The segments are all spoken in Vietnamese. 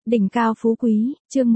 Đỉnh cao phú quý, chương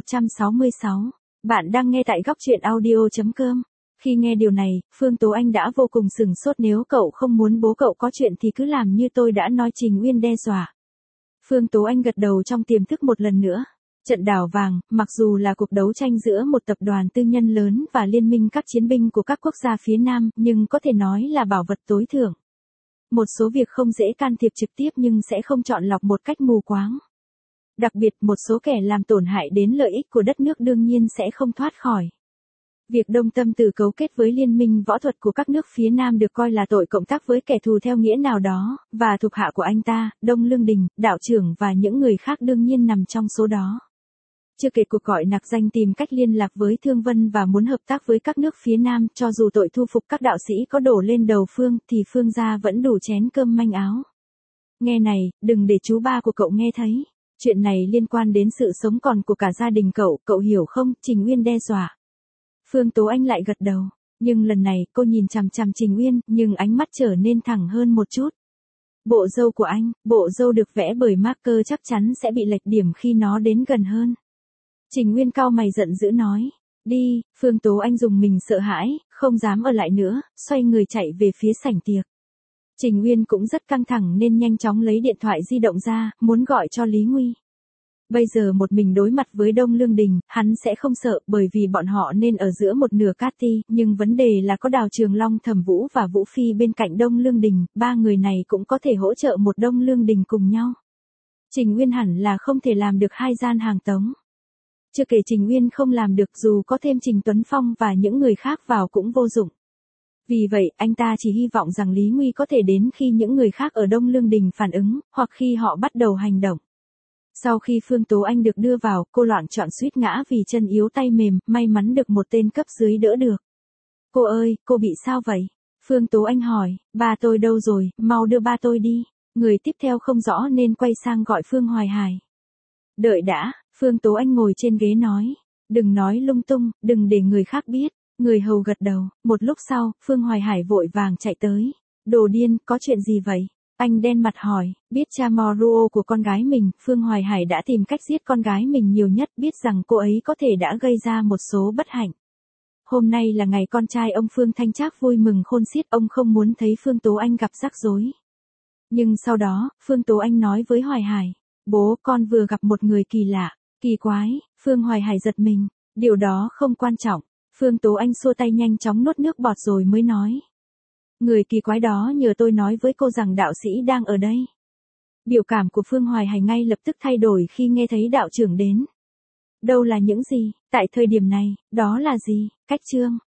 1166. Bạn đang nghe tại góc truyện audio.com. Khi nghe điều này, Phương Tố Anh đã vô cùng sửng sốt. Nếu cậu không muốn bố cậu có chuyện thì cứ làm như tôi đã nói, Trình Uyên đe dọa. Phương Tố Anh gật đầu trong tiềm thức một lần nữa. Trận đảo vàng, mặc dù là cuộc đấu tranh giữa một tập đoàn tư nhân lớn và liên minh các chiến binh của các quốc gia phía Nam, nhưng có thể nói là bảo vật tối thượng. Một số việc không dễ can thiệp trực tiếp nhưng sẽ không chọn lọc một cách mù quáng. Đặc biệt một số kẻ làm tổn hại đến lợi ích của đất nước đương nhiên sẽ không thoát khỏi. Việc Đông Tâm Tử cấu kết với liên minh võ thuật của các nước phía Nam được coi là tội cộng tác với kẻ thù theo nghĩa nào đó, và thuộc hạ của anh ta, Đông Lương Đình, đạo trưởng và những người khác đương nhiên nằm trong số đó. Chưa kể cuộc gọi nặc danh tìm cách liên lạc với Thương Vân và muốn hợp tác với các nước phía Nam, cho dù tội thu phục các đạo sĩ có đổ lên đầu Phương, thì Phương gia vẫn đủ chén cơm manh áo. Nghe này, đừng để chú ba của cậu nghe thấy. Chuyện này liên quan đến sự sống còn của cả gia đình cậu hiểu không? Trình Uyên đe dọa. Phương Tố Anh lại gật đầu, nhưng lần này cô nhìn chằm chằm Trình Uyên, nhưng ánh mắt trở nên thẳng hơn một chút. Bộ râu của anh, bộ râu được vẽ bởi marker chắc chắn sẽ bị lệch điểm khi nó đến gần hơn. Trình Uyên cau mày giận dữ nói. Đi, Phương Tố Anh dùng mình sợ hãi, không dám ở lại nữa, xoay người chạy về phía sảnh tiệc. Trình Uyên cũng rất căng thẳng nên nhanh chóng lấy điện thoại di động ra, muốn gọi cho Lý Nguy. Bây giờ một mình đối mặt với Đông Lương Đình, hắn sẽ không sợ bởi vì bọn họ nên ở giữa một nửa cát ti, nhưng vấn đề là có Đào Trường Long, Thẩm Vũ và Vũ Phi bên cạnh Đông Lương Đình, ba người này cũng có thể hỗ trợ một Đông Lương Đình cùng nhau. Trình Uyên hẳn là không thể làm được hai gian hàng tống. Chưa kể Trình Uyên không làm được, dù có thêm Trình Tuấn Phong và những người khác vào cũng vô dụng. Vì vậy, anh ta chỉ hy vọng rằng Lý Nguy có thể đến khi những người khác ở Đông Lương Đình phản ứng, hoặc khi họ bắt đầu hành động. Sau khi Phương Tố Anh được đưa vào, cô loạng choạng suýt ngã vì chân yếu tay mềm, may mắn được một tên cấp dưới đỡ được. Cô ơi, cô bị sao vậy? Phương Tố Anh hỏi, ba tôi đâu rồi, mau đưa ba tôi đi. Người tiếp theo không rõ nên quay sang gọi Phương Hoài Hải. Đợi đã, Phương Tố Anh ngồi trên ghế nói. Đừng nói lung tung, đừng để người khác biết. Người hầu gật đầu, một lúc sau, Phương Hoài Hải vội vàng chạy tới. Đồ điên, có chuyện gì vậy? Anh đen mặt hỏi, biết cha Moruo của con gái mình, Phương Hoài Hải đã tìm cách giết con gái mình nhiều nhất, biết rằng cô ấy có thể đã gây ra một số bất hạnh. Hôm nay là ngày con trai ông Phương Thanh Trác vui mừng khôn xiết, ông không muốn thấy Phương Tố Anh gặp rắc rối. Nhưng sau đó, Phương Tố Anh nói với Hoài Hải, bố con vừa gặp một người kỳ lạ, kỳ quái. Phương Hoài Hải giật mình, điều đó không quan trọng. Phương Tố Anh xua tay nhanh chóng nuốt nước bọt rồi mới nói. Người kỳ quái đó nhờ tôi nói với cô rằng đạo sĩ đang ở đây. Biểu cảm của Phương Hoài Hải ngay lập tức thay đổi khi nghe thấy đạo trưởng đến. Đâu là những gì, tại thời điểm này, đó là gì, cách chương.